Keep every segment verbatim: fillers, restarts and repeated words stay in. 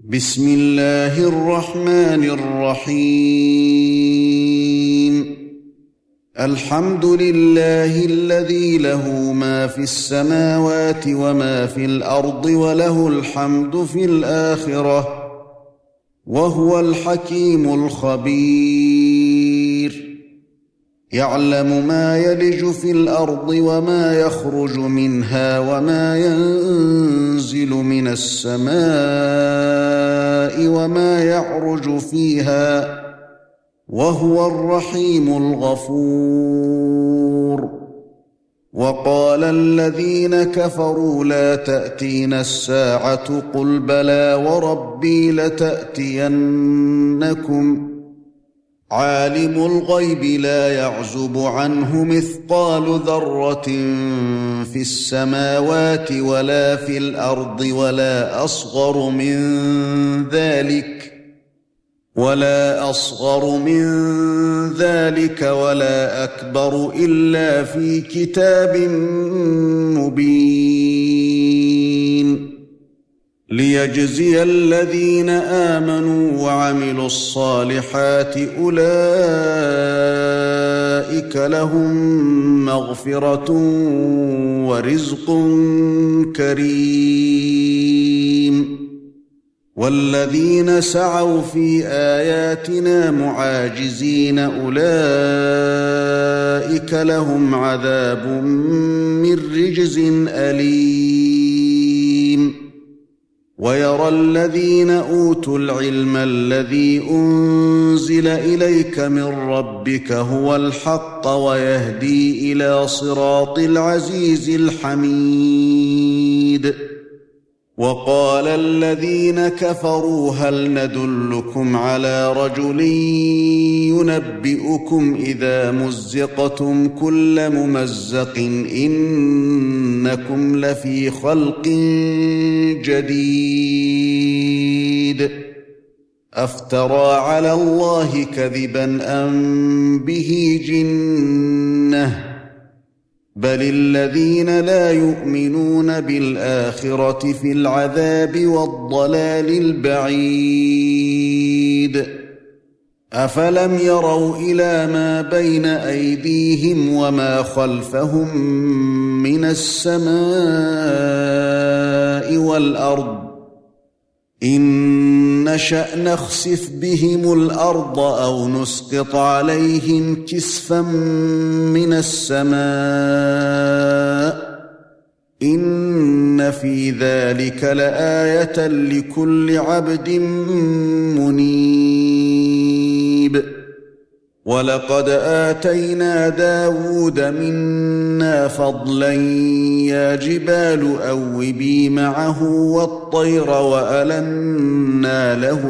بسم الله الرحمن الرحيم الحمد لله الذي له ما في السماوات وما في الأرض وله الحمد في الآخرة وهو الحكيم الخبير يعلم ما يلج في الأرض وما يخرج منها وما ينزل من السماء وما يعرج فيها وهو الرحيم الغفور وقال الذين كفروا لا تأتينا الساعة قل بلى وربي لتأتينكم عالم الغيب لا يعزب عنه مثقال ذرة في السماوات ولا في الأرض ولا أصغر من ذلك ولا أصغر من ذلك ولا أكبر إلا في كتاب مبين ليجزي الذين آمنوا وعملوا الصالحات أولئك لهم مغفرة ورزق كريم والذين سعوا في آياتنا معاجزين أولئك لهم عذاب من رجز أليم ويرى الذين أوتوا العلم الذي أنزل إليك من ربك هو الحق ويهدي إلى صراط العزيز الحميد وقال الذين كفروا هل ندلكم على رجل ينبئكم إذا مزقتم كل ممزق إنكم لفي خلق جديد أفترى على الله كذبا أم به جنة بل الذين لا يؤمنون بالآخرة في العذاب والضلال البعيد أفلم يروا إلى ما بين أيديهم وما خلفهم من السماء والأرض إن نشأ نخسف بهم الأرض أو نسقط عليهم كسفا من السماء إن في ذلك لآية لكل عبد منيب ولقد آتينا داود منا فضلا يا جبال أوبي معه والطير وألنا له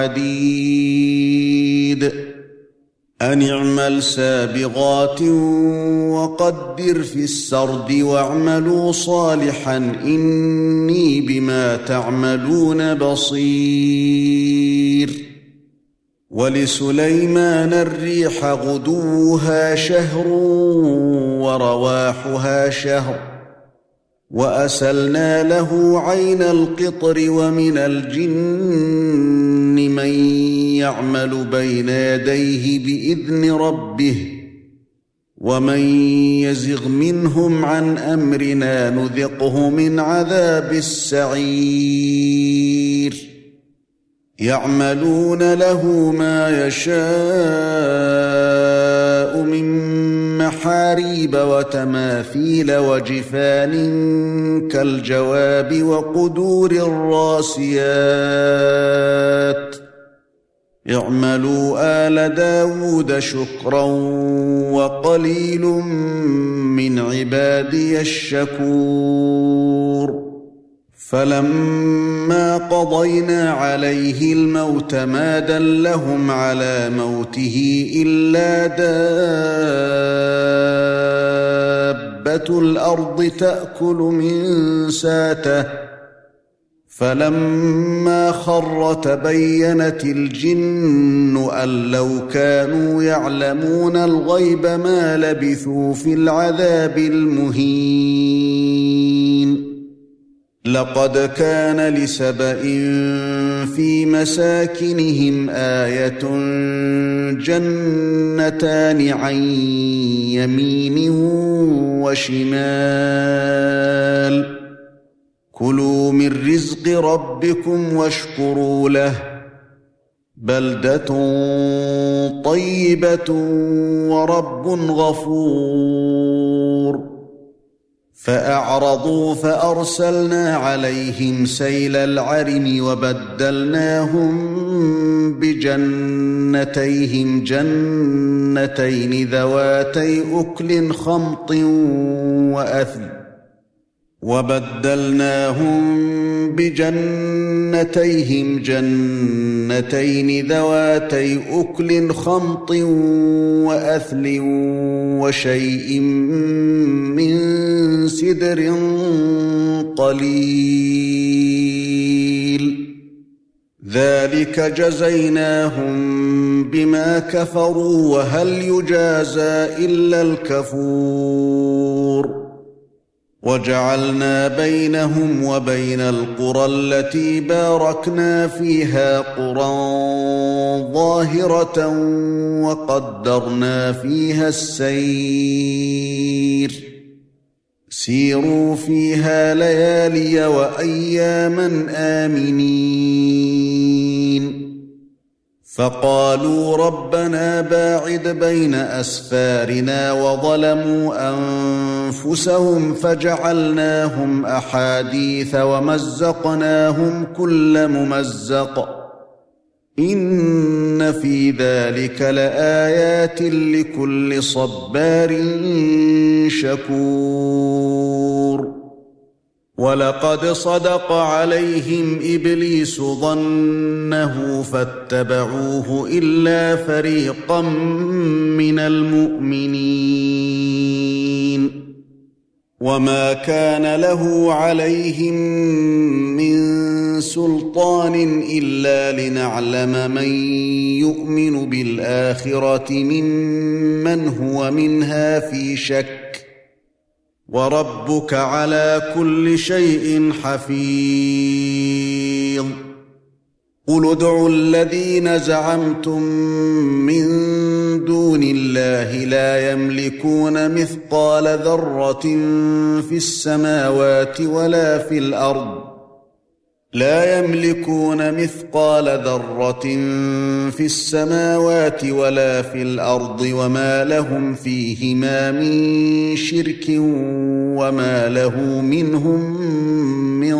الحديد أن اعمل سابغات وقدر في السرد واعملوا صالحا إني بما تعملون بصير ولسليمان الريح غدوها شهر ورواحها شهر وأسلنا له عين القطر ومن الجن من يعمل بين يديه بإذن ربه ومن يزغ منهم عن أمرنا نذقه من عذاب السعير يعملون له ما يشاء من محاريب وتماثيل وجفان كالجواب وقدور الراسيات اعملوا آل داود شكرا وقليل من عبادي الشكور فلما قضينا عليه الموت ما دلهم على موته إلا دابة الأرض تأكل من ساته فلما خر تبينت الجن أن لو كانوا يعلمون الغيب ما لبثوا في العذاب المهين لقد كان لسبإ في مساكنهم آية جنتان عن يمين وشمال كلوا من رزق ربكم واشكروا له بلدة طيبة ورب غفور فأعرضوا فأرسلنا عليهم سيل العرم وبدلناهم بجنتيهم جنتين ذواتي أكل خمط وأثل وبدلناهم بجنتيهم جنتين ذواتي أكل خمط وأثل وشيء من سدر قليل ذلك جزيناهم بما كفروا وهل يجازى إلا الكفور وجعلنا بينهم وبين القرى التي باركنا فيها قرى ظاهرة وقدرنا فيها السير سيروا فيها ليالي وأياما آمنين فقالوا ربنا باعد بين أسفارنا وظلموا أنفسهم فجعلناهم أحاديث ومزقناهم كل ممزق إن في ذلك لآيات لكل صبار شكور ولقد صدق عليهم إبليس ظنه فاتبعوه إلا فريقا من المؤمنين وما كان له عليهم من سلطان إلا لنعلم من يؤمن بالآخرة ممن هو منها في شك وربك على كل شيء حفيظ قل ادعوا الذين زعمتم من دون الله لا يملكون مثقال ذرة في السماوات ولا في الأرض لا يملكون مثقال ذرة في السماوات ولا في الأرض وما لهم فيهما من شرك وما له منهم من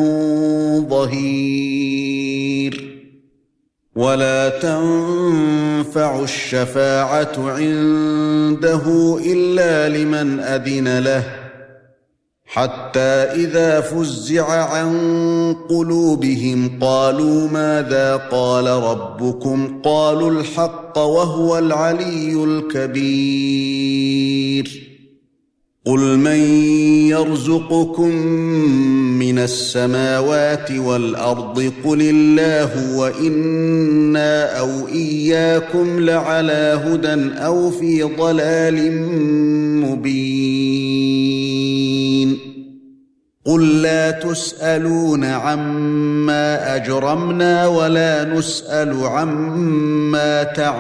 ظهير ولا تنفع الشفاعة عنده إلا لمن أذن له حتى إذا فزع عن قلوبهم قالوا ماذا قال ربكم قالوا الحق وهو العلي الكبير قل من يرزقكم من السماوات والأرض قل الله وإنا أو إياكم لعلى هدى أو في ضلال مبين قل لا تسألون عما أجرمنا ولا نسأل عما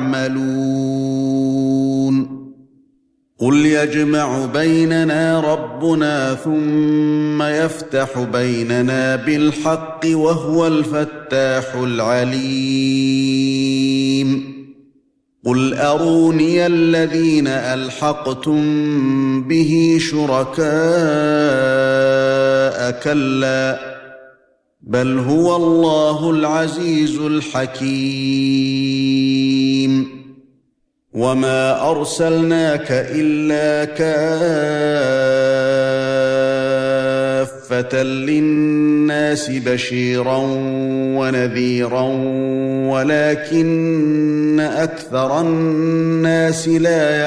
تعملون قل يجمع بيننا ربنا ثم يفتح بيننا بالحق وهو الفتاح العليم قل أروني الذين ألحقتم به شركاء كلا بل هو الله العزيز الحكيم وما أرسلناك إلا كافة للناس بشيرا ونذيرا ولكن أكثر الناس لا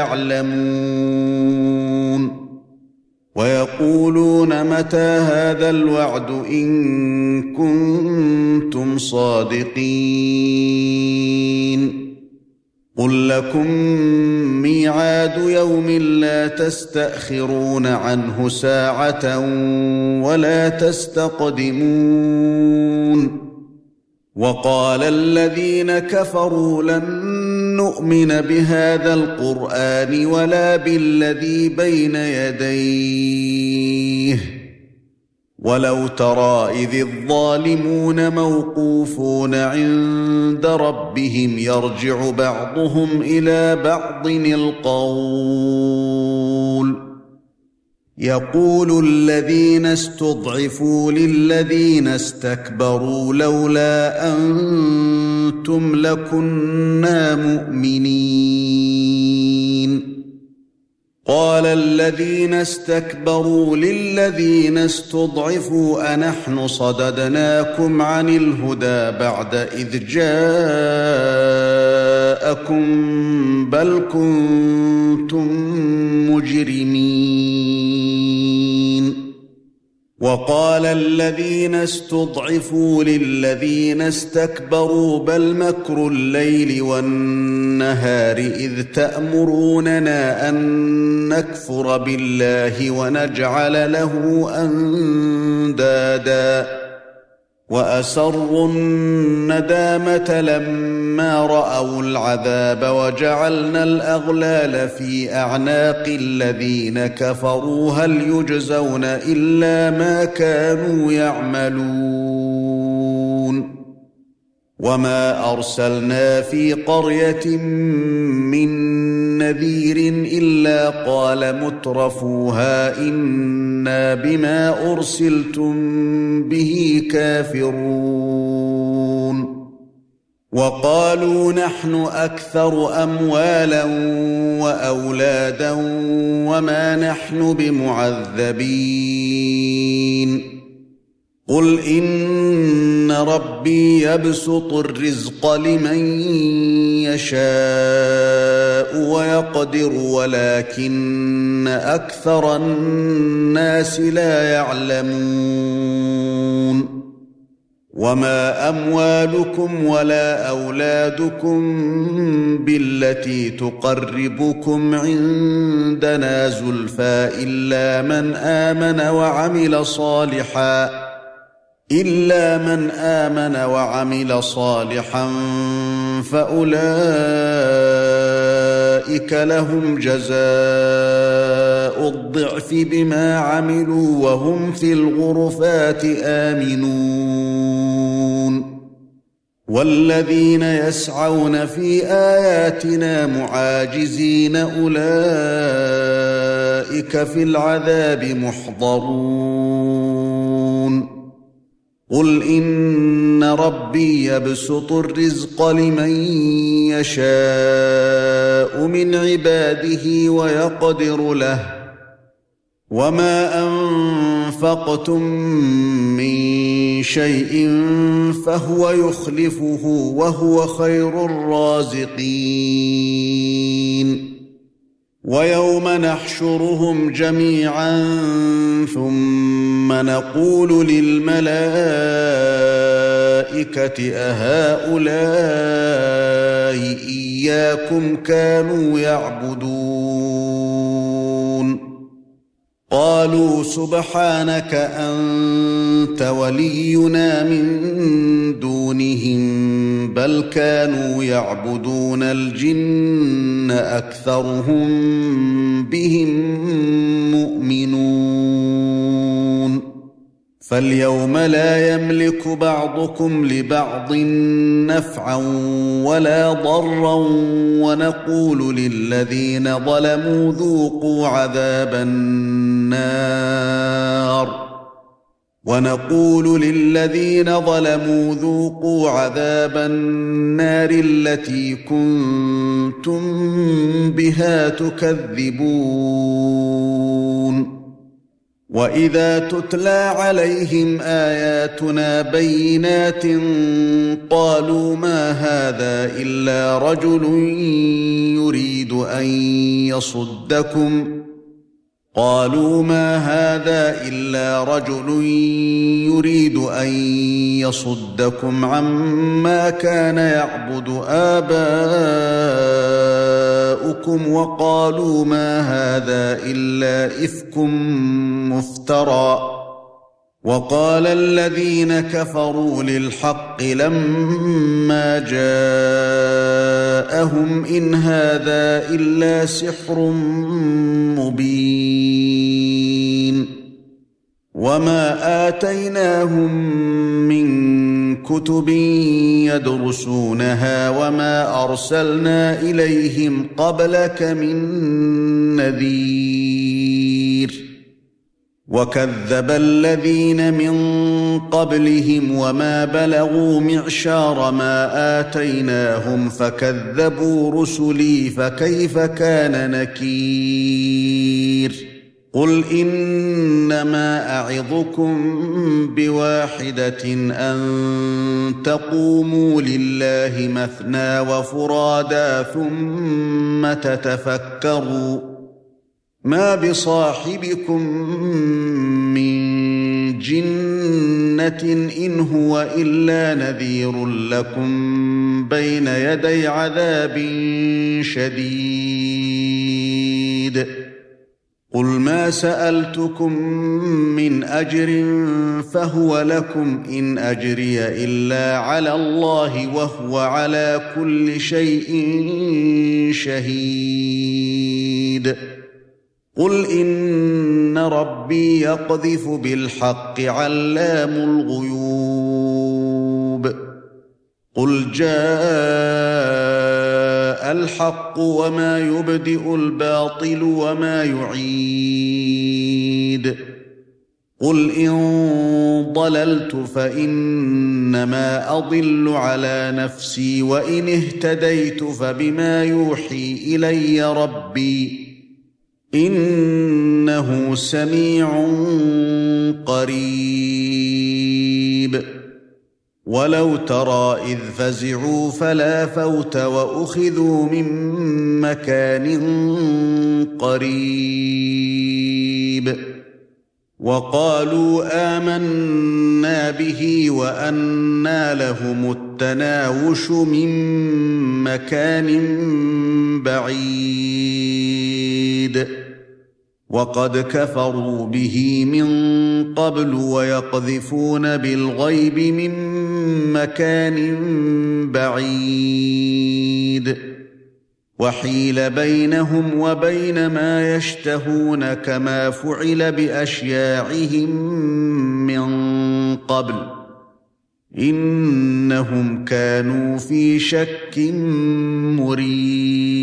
يعلمون ويقولون متى هذا الوعد إن كنتم صادقين قل لكم ميعاد يوم لا تستأخرون عنه ساعة ولا تستقدمون وقال الذين كفروا لن نؤمن بهذا القرآن ولا بالذي بين يديه ولو ترى إذ الظالمون موقوفون عند ربهم يرجع بعضهم إلى بعض القول يقول الذين استضعفوا للذين استكبروا لولا أنتم لكنا مؤمنين قال الذين استكبروا للذين استضعفوا أنحن صددناكم عن الهدى بعد إذ جاءكم بل كنتم مجرمين وقال الذين استضعفوا للذين استكبروا بل مكر الليل والنهار إذ تأمروننا أن نكفر بالله ونجعل له أندادا وأسروا الندامة لما رأوا العذاب وجعلنا الأغلال في أعناق الذين كفروا هل يجزون إلا ما كانوا يعملون وما أرسلنا في قرية من نذير إلا قال مترفوها إنا بما أرسلتم به كافرون وقالوا نحن أكثر أموالا وأولادا وما نحن بمعذبين قل إن ربي يبسط الرزق لمن يشاء ويقدر ولكن أكثر الناس لا يعلمون وما أموالكم ولا أولادكم بالتي تقربكم عندنا زلفى إلا من آمن وعمل صالحاً إلا من آمن وعمل صالحا فأولئك لهم جزاء الضعف بما عملوا وهم في الغرفات آمنون والذين يسعون في آياتنا معاجزين أولئك في العذاب محضرون قل إن ربي يبسط الرزق لمن يشاء من عباده ويقدر له وما أنفقتم من شيء فهو يخلفه وهو خير الرازقين ويوم نحشرهم جميعا ثم نقول للملائكة أهؤلاء إياكم كانوا يعبدون قالوا سبحانك أنت ولينا من دونهم بل كانوا يعبدون الجن أكثرهم بهم مؤمنون فاليوم لا يملك بعضكم لبعض نفعا ولا ضرا ونقول للذين ظلموا ذوقوا عذاب النار ونقول للذين ظلموا ذوقوا عذاب النار التي كنتم بها تكذبون وإذا تتلى عليهم آياتنا بينات قالوا ما هذا إلا رجل يريد أن يصدكم قالوا ما هذا إلا رجل يريد أن يصدكم عما كان يعبد آباؤكم وقالوا ما هذا إلا إفك مفترى وقال الذين كفروا للحق لما جاءهم إن هذا إلا سحر مبين وما آتيناهم من كتب يدرسونها وما أرسلنا إليهم قبلك من نذير وكذب الذين من قبلهم وما بلغوا معشار ما آتيناهم فكذبوا رسلي فكيف كان نكير قل إنما أعظكم بواحدة أن تقوموا لله مثنى وفرادا ثم تتفكروا ما بصاحبكم من جنة إن هو إلا نذير لكم بين يدي عذاب شديد قل ما سألتكم من أجر فهو لكم إن أجري إلا على الله وهو على كل شيء شهيد قل إن ربي يقذف بالحق علام الغيوب قل جاء الحق وما يبدئ الباطل وما يعيد قل إن ضللت فإنما أضل على نفسي وإن اهتديت فبما يوحي إلي ربي إنه سميع قريب ولو ترى إذ فزعوا فلا فوت وأخذوا من مكان قريب وقالوا آمنا به وأنى لهم التناوش من مكان بعيد وقد كفروا به من قبل ويقذفون بالغيب من مكان بعيد وحيل بينهم وبين ما يشتهون كما فعل بأشياعهم من قبل إنهم كانوا في شك مريب